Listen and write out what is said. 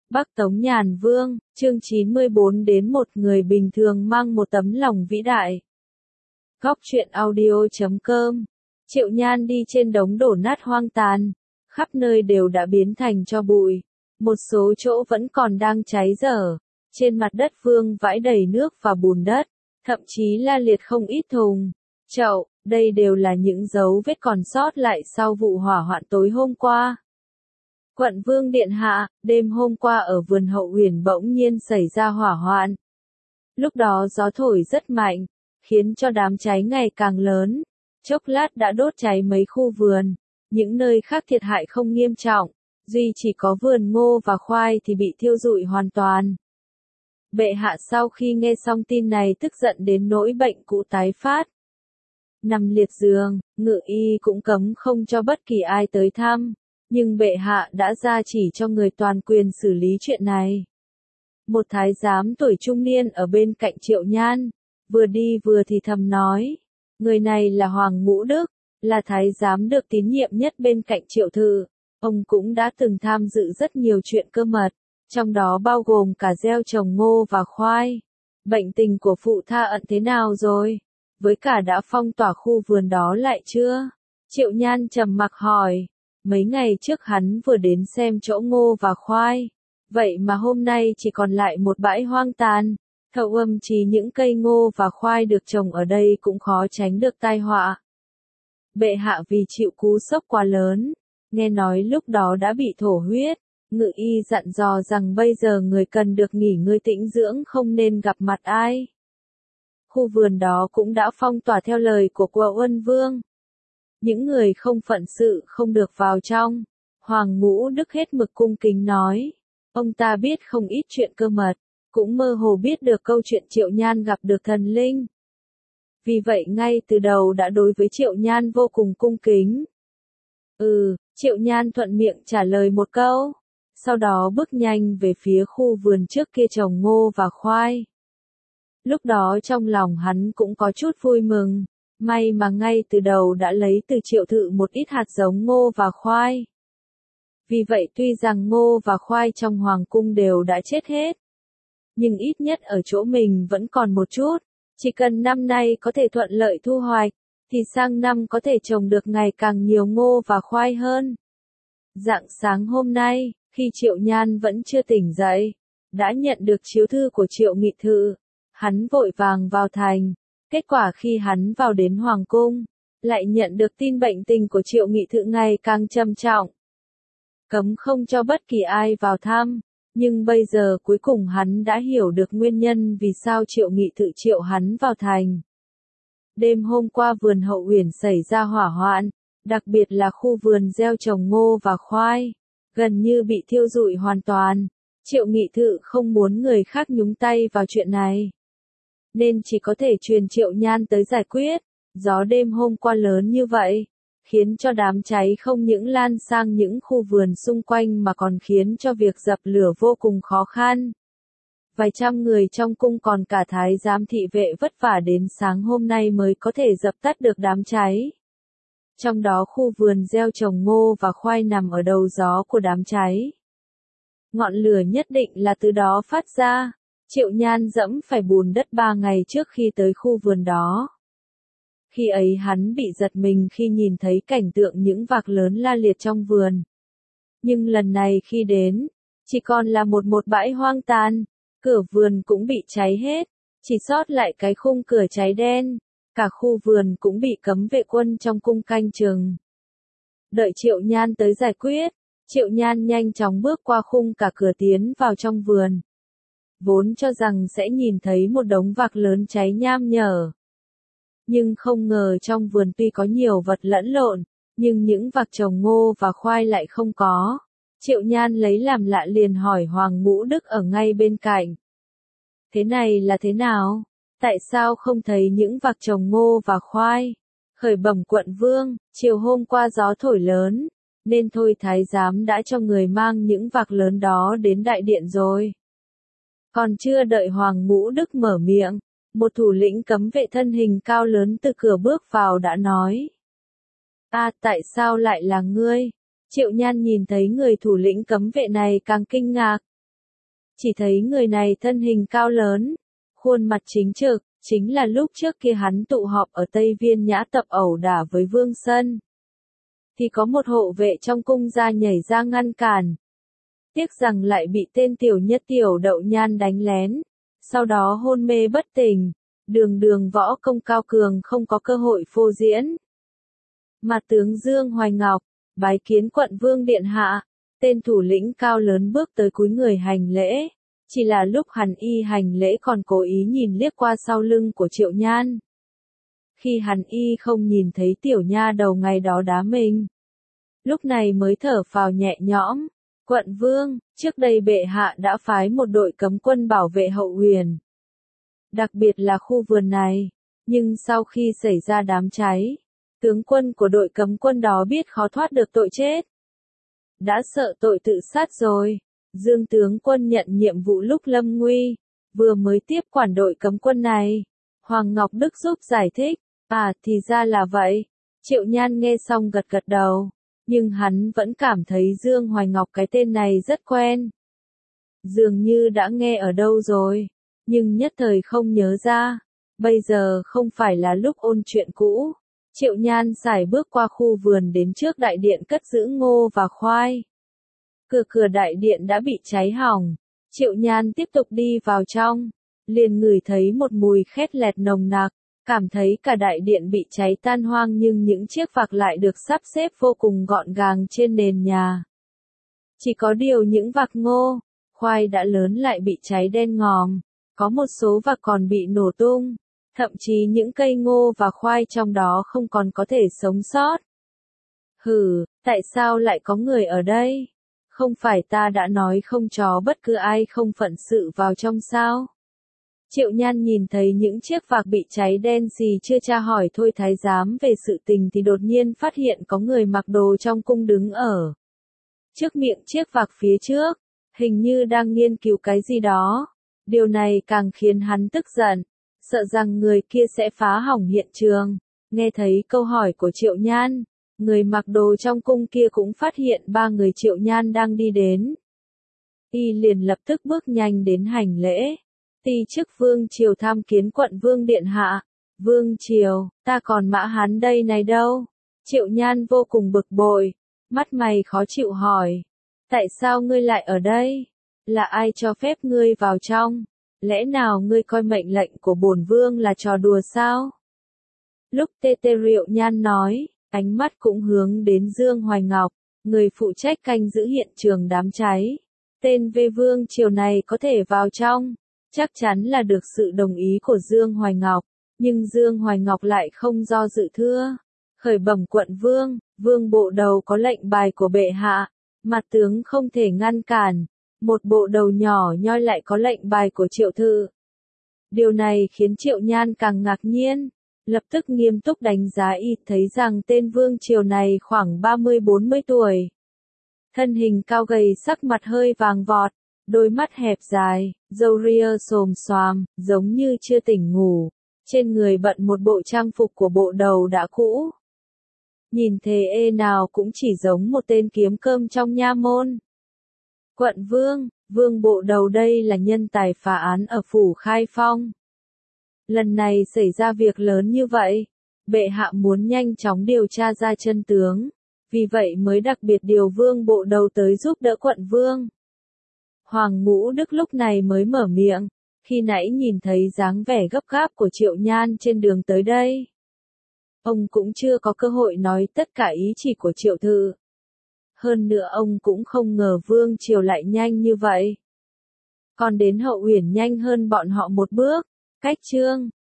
Bắc Tống Nhàn Vương, chương 94 đến một người bình thường mang một tấm lòng vĩ đại. Góc truyện audio.com. Triệu Nhan đi trên đống đổ nát hoang tàn, khắp nơi đều đã biến thành tro bụi, một số chỗ vẫn còn đang cháy dở, trên mặt đất vương vãi đầy nước và bùn đất, thậm chí la liệt không ít thùng, chậu, đây đều là những dấu vết còn sót lại sau vụ hỏa hoạn tối hôm qua. Quận Vương Điện Hạ, đêm hôm qua ở vườn Hậu Huyền bỗng nhiên xảy ra hỏa hoạn. Lúc đó gió thổi rất mạnh, khiến cho đám cháy ngày càng lớn, chốc lát đã đốt cháy mấy khu vườn, những nơi khác thiệt hại không nghiêm trọng, duy chỉ có vườn ngô và khoai thì bị thiêu rụi hoàn toàn. Bệ hạ sau khi nghe xong tin này tức giận đến nỗi bệnh cũ tái phát. Nằm liệt giường, ngự y cũng cấm không cho bất kỳ ai tới thăm. Nhưng bệ hạ đã ra chỉ cho người toàn quyền xử lý chuyện này. Một thái giám tuổi trung niên ở bên cạnh Triệu Nhan, vừa đi vừa thì thầm nói, người này là Hoàng Ngũ Đức, là thái giám được tín nhiệm nhất bên cạnh Triệu Thự. Ông cũng đã từng tham dự rất nhiều chuyện cơ mật, trong đó bao gồm cả gieo trồng ngô và khoai. Bệnh tình của phụ tha ẩn thế nào rồi? Với cả đã phong tỏa khu vườn đó lại chưa? Triệu Nhan trầm mặc hỏi. Mấy ngày trước hắn vừa đến xem chỗ ngô và khoai, vậy mà hôm nay chỉ còn lại một bãi hoang tàn, thậm chí những cây ngô và khoai được trồng ở đây cũng khó tránh được tai họa. Bệ hạ vì chịu cú sốc quá lớn, nghe nói lúc đó đã bị thổ huyết, ngự y dặn dò rằng bây giờ người cần được nghỉ ngơi tĩnh dưỡng không nên gặp mặt ai. Khu vườn đó cũng đã phong tỏa theo lời của Quận Uân Vương. Những người không phận sự không được vào trong. Hoàng Ngũ Đức hết mực cung kính nói. Ông ta biết không ít chuyện cơ mật, cũng mơ hồ biết được câu chuyện Triệu Nhan gặp được thần linh. Vì vậy ngay từ đầu đã đối với Triệu Nhan vô cùng cung kính. Triệu Nhan thuận miệng trả lời một câu. Sau đó bước nhanh về phía khu vườn trước kia trồng ngô và khoai. Lúc đó trong lòng hắn cũng có chút vui mừng. May mà ngay từ đầu đã lấy từ Triệu Thự một ít hạt giống ngô và khoai. Vì vậy tuy rằng ngô và khoai trong hoàng cung đều đã chết hết, nhưng ít nhất ở chỗ mình vẫn còn một chút, chỉ cần năm nay có thể thuận lợi thu hoạch, thì sang năm có thể trồng được ngày càng nhiều ngô và khoai hơn. Rạng sáng hôm nay, khi Triệu Nhan vẫn chưa tỉnh dậy, đã nhận được chiếu thư của Triệu Nghị Thự, hắn vội vàng vào thành. Kết quả khi hắn vào đến Hoàng Cung, lại nhận được tin bệnh tình của Triệu Nghị Thự ngày càng trầm trọng. Cấm không cho bất kỳ ai vào thăm, nhưng bây giờ cuối cùng hắn đã hiểu được nguyên nhân vì sao Triệu Nghị Thự triệu hắn vào thành. Đêm hôm qua vườn Hậu Huyền xảy ra hỏa hoạn, đặc biệt là khu vườn gieo trồng ngô và khoai, gần như bị thiêu rụi hoàn toàn. Triệu Nghị Thự không muốn người khác nhúng tay vào chuyện này, nên chỉ có thể truyền Triệu Nhan tới giải quyết. Gió đêm hôm qua lớn như vậy, khiến cho đám cháy không những lan sang những khu vườn xung quanh mà còn khiến cho việc dập lửa vô cùng khó khăn. Vài trăm người trong cung còn cả thái giám thị vệ vất vả đến sáng hôm nay mới có thể dập tắt được đám cháy. Trong đó khu vườn gieo trồng ngô và khoai nằm ở đầu gió của đám cháy. Ngọn lửa nhất định là từ đó phát ra. Triệu Nhan dẫm phải bùn đất 3 ngày trước khi tới khu vườn đó. Khi ấy hắn bị giật mình khi nhìn thấy cảnh tượng những vạc lớn la liệt trong vườn. Nhưng lần này khi đến, chỉ còn là một bãi hoang tàn, cửa vườn cũng bị cháy hết, chỉ sót lại cái khung cửa cháy đen, cả khu vườn cũng bị cấm vệ quân trong cung canh chừng. Đợi Triệu Nhan tới giải quyết, Triệu Nhan nhanh chóng bước qua khung cả cửa tiến vào trong vườn. Vốn cho rằng sẽ nhìn thấy một đống vạc lớn cháy nham nhở. Nhưng không ngờ trong vườn tuy có nhiều vật lẫn lộn, nhưng những vạc trồng ngô và khoai lại không có. Triệu Nhan lấy làm lạ liền hỏi Hoàng Ngũ Đức ở ngay bên cạnh. Thế này là thế nào? Tại sao không thấy những vạc trồng ngô và khoai? Khởi bẩm Quận Vương, chiều hôm qua gió thổi lớn, nên thôi thái giám đã cho người mang những vạc lớn đó đến đại điện rồi. Còn chưa đợi Hoàng Ngũ Đức mở miệng, một thủ lĩnh cấm vệ thân hình cao lớn từ cửa bước vào đã nói. Tại sao lại là ngươi? Triệu Nhan nhìn thấy người thủ lĩnh cấm vệ này càng kinh ngạc. chỉ thấy người này thân hình cao lớn, khuôn mặt chính trực, chính là lúc trước kia hắn tụ họp ở Tây Viên Nhã tập ẩu đả với Vương Sân. Thì có một hộ vệ trong cung gia nhảy ra ngăn cản. Tiếc rằng lại bị tên tiểu nhất tiểu Đậu Nhan đánh lén, sau đó hôn mê bất tỉnh, đường võ công cao cường không có cơ hội phô diễn. Mà tướng Dương Hoài Ngọc, bái kiến quận vương điện hạ, tên thủ lĩnh cao lớn bước tới cúi người hành lễ, chỉ là lúc hắn y hành lễ còn cố ý nhìn liếc qua sau lưng của Triệu Nhan. Khi hắn y không nhìn thấy tiểu nha đầu ngày đó đá mình, lúc này mới thở phào nhẹ nhõm. Quận vương, trước đây bệ hạ đã phái một đội cấm quân bảo vệ Hậu Huyền, đặc biệt là khu vườn này, nhưng sau khi xảy ra đám cháy, tướng quân của đội cấm quân đó biết khó thoát được tội chết, đã sợ tội tự sát rồi. Dương tướng quân nhận nhiệm vụ lúc lâm nguy, vừa mới tiếp quản đội cấm quân này. Hoàng Ngọc Đức giúp giải thích, thì ra là vậy. Triệu Nhan nghe xong gật gật đầu, nhưng hắn vẫn cảm thấy Dương Hoài Ngọc cái tên này rất quen. Dường như đã nghe ở đâu rồi, nhưng nhất thời không nhớ ra. Bây giờ không phải là lúc ôn chuyện cũ. Triệu Nhan sải bước qua khu vườn đến trước đại điện cất giữ ngô và khoai. Cửa đại điện đã bị cháy hỏng. Triệu Nhan tiếp tục đi vào trong, liền ngửi thấy một mùi khét lẹt nồng nặc, cảm thấy cả đại điện bị cháy tan hoang nhưng những chiếc vạc lại được sắp xếp vô cùng gọn gàng trên nền nhà. Chỉ có điều những vạc ngô, khoai đã lớn lại bị cháy đen ngòm, có một số vạc còn bị nổ tung, thậm chí những cây ngô và khoai trong đó không còn có thể sống sót. Hừ, tại sao lại có người ở đây? Không phải ta đã nói không cho bất cứ ai không phận sự vào trong sao? Triệu Nhan nhìn thấy những chiếc vạc bị cháy đen xì chưa tra hỏi thôi thái giám về sự tình thì đột nhiên phát hiện có người mặc đồ trong cung đứng ở trước miệng chiếc vạc phía trước, hình như đang nghiên cứu cái gì đó. Điều này càng khiến hắn tức giận, sợ rằng người kia sẽ phá hỏng hiện trường. Nghe thấy câu hỏi của Triệu Nhan, người mặc đồ trong cung kia cũng phát hiện ba người Triệu Nhan đang đi đến. Y liền lập tức bước nhanh đến hành lễ. Ti chức Vương Triều tham kiến quận vương điện hạ. Vương Triều, ta còn mã hắn đây này đâu? Triệu Nhan vô cùng bực bội, mắt mày khó chịu hỏi. Tại sao ngươi lại ở đây? Là ai cho phép ngươi vào trong? Lẽ nào ngươi coi mệnh lệnh của bổn vương là trò đùa sao? Lúc Triệu Nhan nói, ánh mắt cũng hướng đến Dương Hoài Ngọc, người phụ trách canh giữ hiện trường đám cháy. Tên về Vương Triều này có thể vào trong, chắc chắn là được sự đồng ý của Dương Hoài Ngọc, nhưng Dương Hoài Ngọc lại không do dự thưa. Khởi bẩm quận vương, vương bộ đầu có lệnh bài của bệ hạ, mặt tướng không thể ngăn cản. Một bộ đầu nhỏ nhoi lại có lệnh bài của Triệu Thư. Điều này khiến Triệu Nhan càng ngạc nhiên, lập tức nghiêm túc đánh giá y, thấy rằng tên Vương Triều này khoảng 30-40 tuổi. Thân hình cao gầy, sắc mặt hơi vàng vọt, đôi mắt hẹp dài, râu ria xồm xoàm, giống như chưa tỉnh ngủ. Trên người bận một bộ trang phục của bộ đầu đã cũ. Nhìn thế nào cũng chỉ giống một tên kiếm cơm trong nha môn. Quận vương, vương bộ đầu đây là nhân tài phá án ở phủ Khai Phong. Lần này xảy ra việc lớn như vậy, bệ hạ muốn nhanh chóng điều tra ra chân tướng, vì vậy mới đặc biệt điều vương bộ đầu tới giúp đỡ quận vương. Hoàng Ngũ Đức lúc này mới mở miệng, khi nãy nhìn thấy dáng vẻ gấp gáp của Triệu Nhan trên đường tới đây. Ông cũng chưa có cơ hội nói tất cả ý chỉ của Triệu Thư. Hơn nữa ông cũng không ngờ Vương Triều lại nhanh như vậy. Còn đến Hậu Uyển nhanh hơn bọn họ một bước. Cách chương